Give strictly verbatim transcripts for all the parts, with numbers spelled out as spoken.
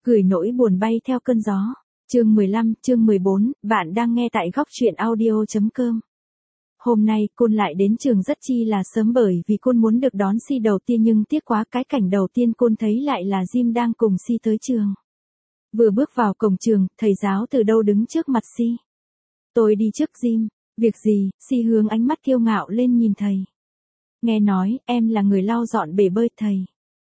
Gửi nỗi buồn bay theo cơn gió. Chương mười lăm, chương mười bốn, bạn đang nghe tại góc truyện audio chấm com. Hôm nay, Côn lại đến trường rất chi là sớm bởi vì Côn muốn được đón Si đầu tiên nhưng tiếc quá cái cảnh đầu tiên Côn thấy lại là Jim đang cùng Si tới trường. Vừa bước vào cổng trường, thầy giáo từ đâu đứng trước mặt Si. Tôi đi trước Jim. Việc gì? Si hướng ánh mắt kiêu ngạo lên nhìn thầy. Nghe nói, em là người lau dọn bể bơi thầy.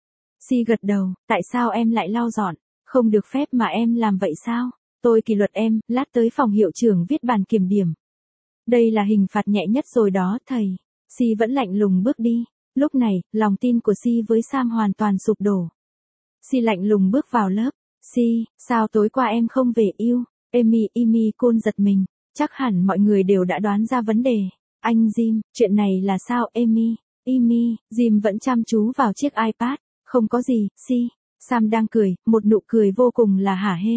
Si gật đầu, tại sao em lại lau dọn? Không được phép mà em làm vậy sao? Tôi kỷ luật em, lát tới phòng hiệu trưởng viết bàn kiểm điểm. Đây là hình phạt nhẹ nhất rồi đó thầy. Si vẫn lạnh lùng bước đi. Lúc này, lòng tin của Si với Sam hoàn toàn sụp đổ. Si lạnh lùng bước vào lớp. Si, sao tối qua em không về yêu? Amy, Amy, Côn giật mình. Chắc hẳn mọi người đều đã đoán ra vấn đề. Anh Jim, chuyện này là sao Amy? Amy, Jim vẫn chăm chú vào chiếc iPad. Không có gì, Si. Sam đang cười, một nụ cười vô cùng là hả hê.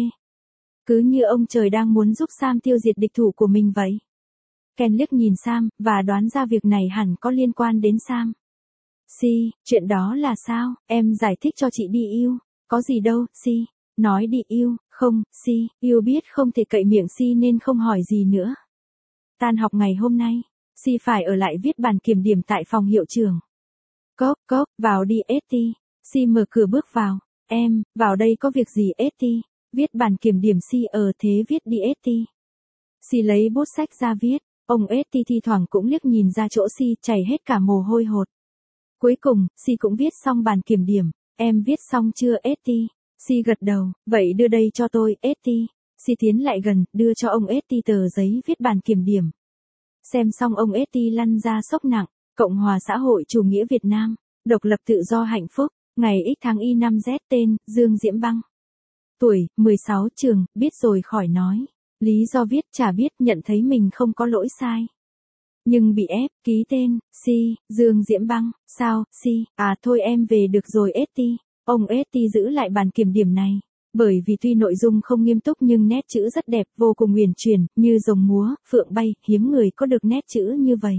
Cứ như ông trời đang muốn giúp Sam tiêu diệt địch thủ của mình vậy. Ken liếc nhìn Sam, và đoán ra việc này hẳn có liên quan đến Sam. Si, chuyện đó là sao? Em giải thích cho chị đi yêu. Có gì đâu, Si. Nói đi yêu, không, Si. Yêu biết không thể cậy miệng Si nên không hỏi gì nữa. Tan học ngày hôm nay, Si phải ở lại viết bàn kiểm điểm tại phòng hiệu trưởng. Cốc, cốc, vào đi Esti. Si mở cửa bước vào. Em, vào đây có việc gì Esti? Viết bàn kiểm điểm Si ở thế viết đi Esti. Si lấy bút sách ra viết. Ông Esti thi thoảng cũng liếc nhìn ra chỗ Si chảy hết cả mồ hôi hột. Cuối cùng, Si cũng viết xong bàn kiểm điểm. Em viết xong chưa Esti? Si gật đầu, vậy đưa đây cho tôi Esti. Si tiến lại gần, đưa cho ông Esti tờ giấy viết bàn kiểm điểm. Xem xong ông Esti lăn ra sốc nặng. Cộng hòa xã hội chủ nghĩa Việt Nam. Độc lập tự do hạnh phúc. Ngày X tháng Y năm Z tên, Dương Diễm Băng. Tuổi, mười sáu trường, biết rồi khỏi nói. Lý do viết chả biết nhận thấy mình không có lỗi sai. Nhưng bị ép, ký tên, Si, Dương Diễm Băng, sao, Si, à thôi em về được rồi Esti. Ông Esti giữ lại bàn kiểm điểm này. Bởi vì tuy nội dung không nghiêm túc nhưng nét chữ rất đẹp, vô cùng uyển chuyển, như rồng múa, phượng bay, hiếm người có được nét chữ như vậy.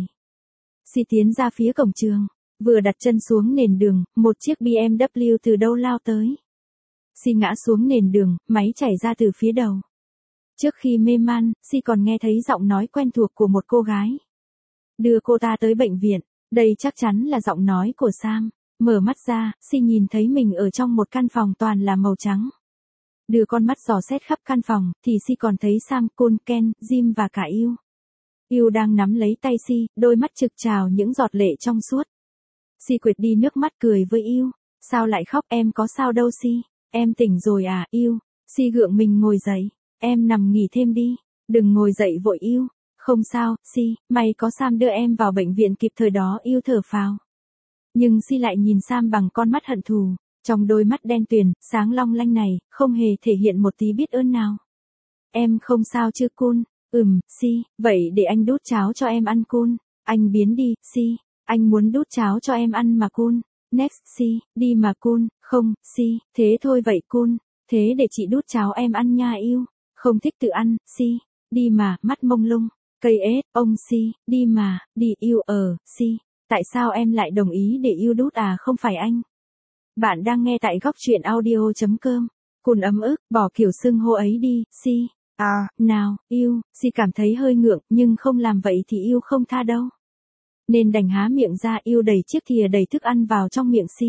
Si tiến ra phía cổng trường. Vừa đặt chân xuống nền đường, một chiếc bê em vê từ đâu lao tới. Si ngã xuống nền đường, máy chảy ra từ phía đầu. Trước khi mê man, Si còn nghe thấy giọng nói quen thuộc của một cô gái. Đưa cô ta tới bệnh viện, đây chắc chắn là giọng nói của Sam. Mở mắt ra, Si nhìn thấy mình ở trong một căn phòng toàn là màu trắng. Đưa con mắt dò xét khắp căn phòng, thì Si còn thấy Sam, Côn, Ken, Jim và cả Yêu. Yêu đang nắm lấy tay Si, đôi mắt trực trào những giọt lệ trong suốt. Si quệt đi nước mắt cười với Yêu. Sao lại khóc em có sao đâu Si. Em tỉnh rồi à Yêu. Si gượng mình ngồi dậy. Em nằm nghỉ thêm đi. Đừng ngồi dậy vội Yêu. Không sao, Si, may có Sam đưa em vào bệnh viện kịp thời đó Yêu thở phào. Nhưng Si lại nhìn Sam bằng con mắt hận thù. Trong đôi mắt đen tuyền, sáng long lanh này, không hề thể hiện một tí biết ơn nào. Em không sao chứ Côn. Ừm, Si, vậy để anh đút cháo cho em ăn Côn. Anh biến đi, Si. Anh muốn đút cháo cho em ăn mà Côn. Next Si, đi mà Côn. Không, Si, thế thôi vậy Côn. Thế để chị đút cháo em ăn nha Yêu. Không thích tự ăn, Si. Đi mà, mắt mông lung. Cây ếch, ông Si, đi mà, đi Yêu ở, Si. Tại sao em lại đồng ý để Yêu đút à không phải anh? Bạn đang nghe tại góc truyện audio chấm com. Côn ấm ức, bỏ kiểu xưng hô ấy đi, Si. À, nào, Yêu, Si cảm thấy hơi ngượng, nhưng không làm vậy thì Yêu không tha đâu. Nên đành há miệng ra Yêu đẩy chiếc thìa đầy thức ăn vào trong miệng Si.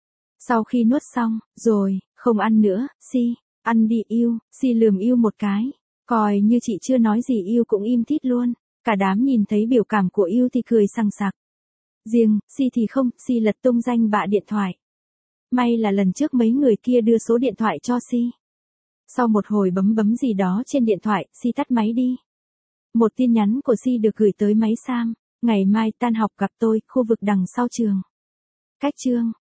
Sau khi nuốt xong, rồi, không ăn nữa, Si, ăn đi Yêu, Si lườm Yêu một cái. Coi như chị chưa nói gì Yêu cũng im thít luôn. Cả đám nhìn thấy biểu cảm của Yêu thì cười sằng sặc. Riêng, Si thì không, Si lật tung danh bạ điện thoại. May là lần trước mấy người kia đưa số điện thoại cho Si. Sau một hồi bấm bấm gì đó trên điện thoại, Si tắt máy đi. Một tin nhắn của Si được gửi tới máy Sam. Ngày mai tan học gặp tôi, khu vực đằng sau trường. Cách chương.